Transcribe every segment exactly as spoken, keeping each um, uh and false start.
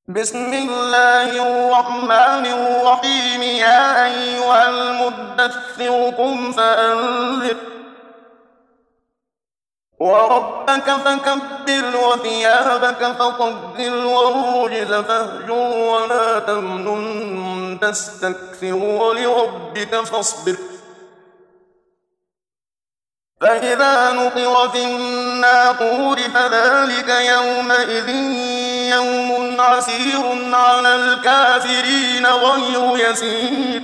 بسم الله الرحمن الرحيم يا أيها المدثر قم فأنذر وربك فكبر وثيابك فطهر والرجز فاهجر ولا تمنن تستكثر ولربك فاصبر فإذا نقر في الناقور فذلك يومئذ يوم عسير على الكافرين غير يسير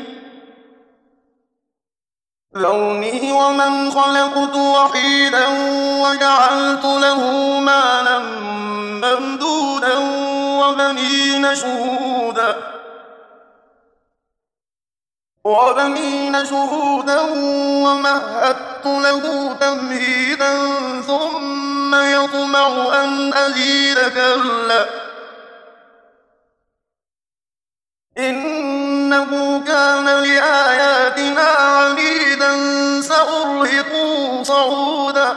ذرني ومن خلقت وحيدا وجعلت له مالا ممدودا وبنين شهودا وبنين شهودا ومهدت له تمهيدا ثم يطمع أن أزيد كلا إنه كان لآياتنا عنيدا سأرهقه صعودا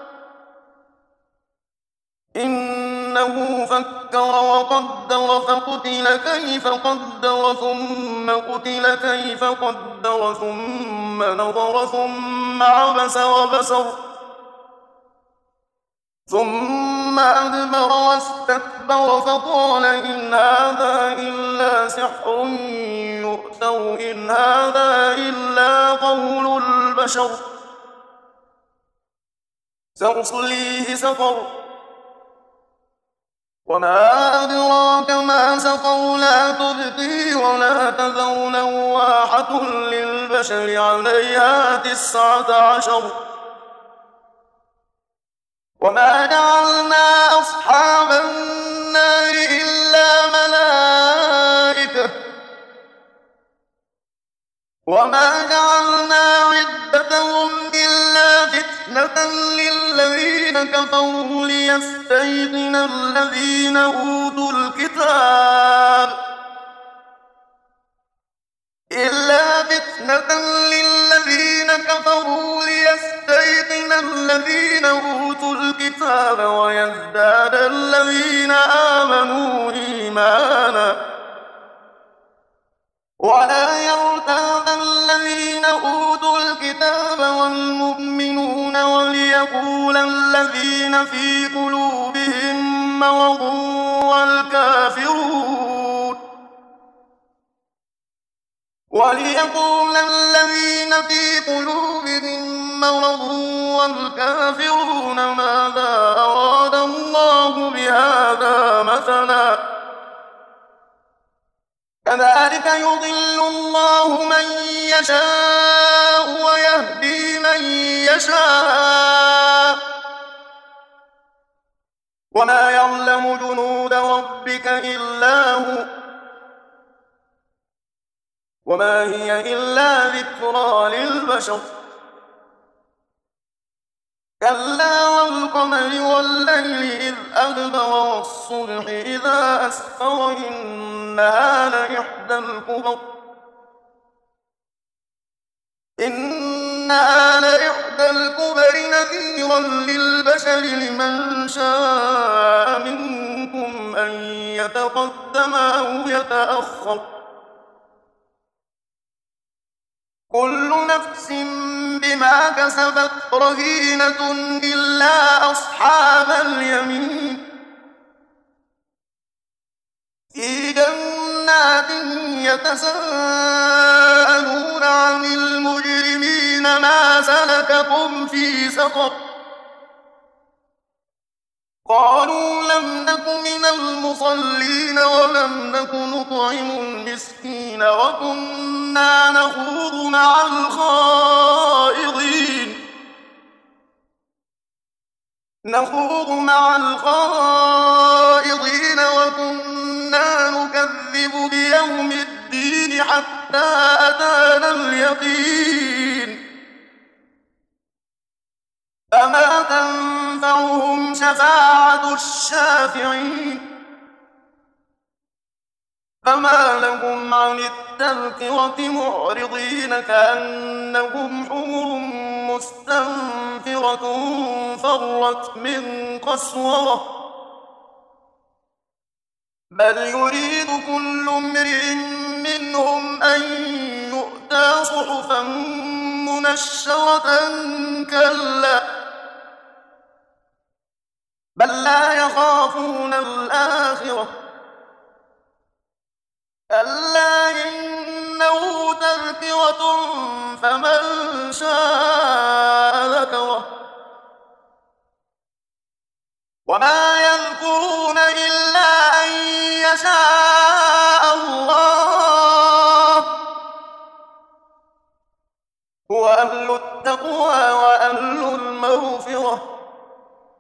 إنه فكر وقدر فقتل كيف قدر ثم قتل كيف قدر ثم نظر ثم عبس وبسر ثم أدبر واستكبر فقال إن هذا إلا سحر يؤثر إن هذا إلا قول البشر سأصليه سقر وما أدراك ما سقر لا تبقي ولا تذر لواحة للبشر عليها تسعة عشر وما جعلنا أصحاب النار إلا ملائكة وما جعلنا عدتهم إلا فتنة للذين كفروا ليستيقن الذين أوتوا الكتاب إلا فتنة للذين كفروا ليستيقن الذين أوتوا الكتاب ويزداد الذين آمنوا إيمانا ولا يرتاب الذين أوتوا الكتاب والمؤمنون وليقول الذين في قلوبهم مرض والكافرون وليقول الذين في قلوبهم مرض والكافرون ماذا أراد الله بهذا مثلا كذلك يضل الله من يشاء ويهدي من يشاء وما يعلم جنود ربك إلا هو وما هي إلا ذكرى للبشر كلا والقمر والليل إذ أدبر والصبح إذا أسفر إنها لإحدى الكبر إنها لإحدى الكبر نذيرا للبشر لمن شاء منكم أن يتقدم أو يتأخر كل نفس بما كسبت رهينة إلا أصحاب اليمين في جنات يتساءلون عن المجرمين ما سلككم في سقر قالوا لم نك من المصلين ولم نك نطعم المسكين وكنا نخوض مع الخائضين نخوض مع الخائضين وكنا نكذب بيوم الدين حتى أتانا اليقين فما تنفعهم شفاعة الشافعين فما لهم عن التذكرة معرضين كأنهم حمر مستنفرة فرت من قسورة بل يريد كل امرئ منهم أن يؤتى صحفا منشرة كلا بل لا يخافون الآخرة كلا إنه تذكرة فمن شاء ذكره وما يذكرون إلا أن يشاء الله هو أهل التقوى وأهل المغفرة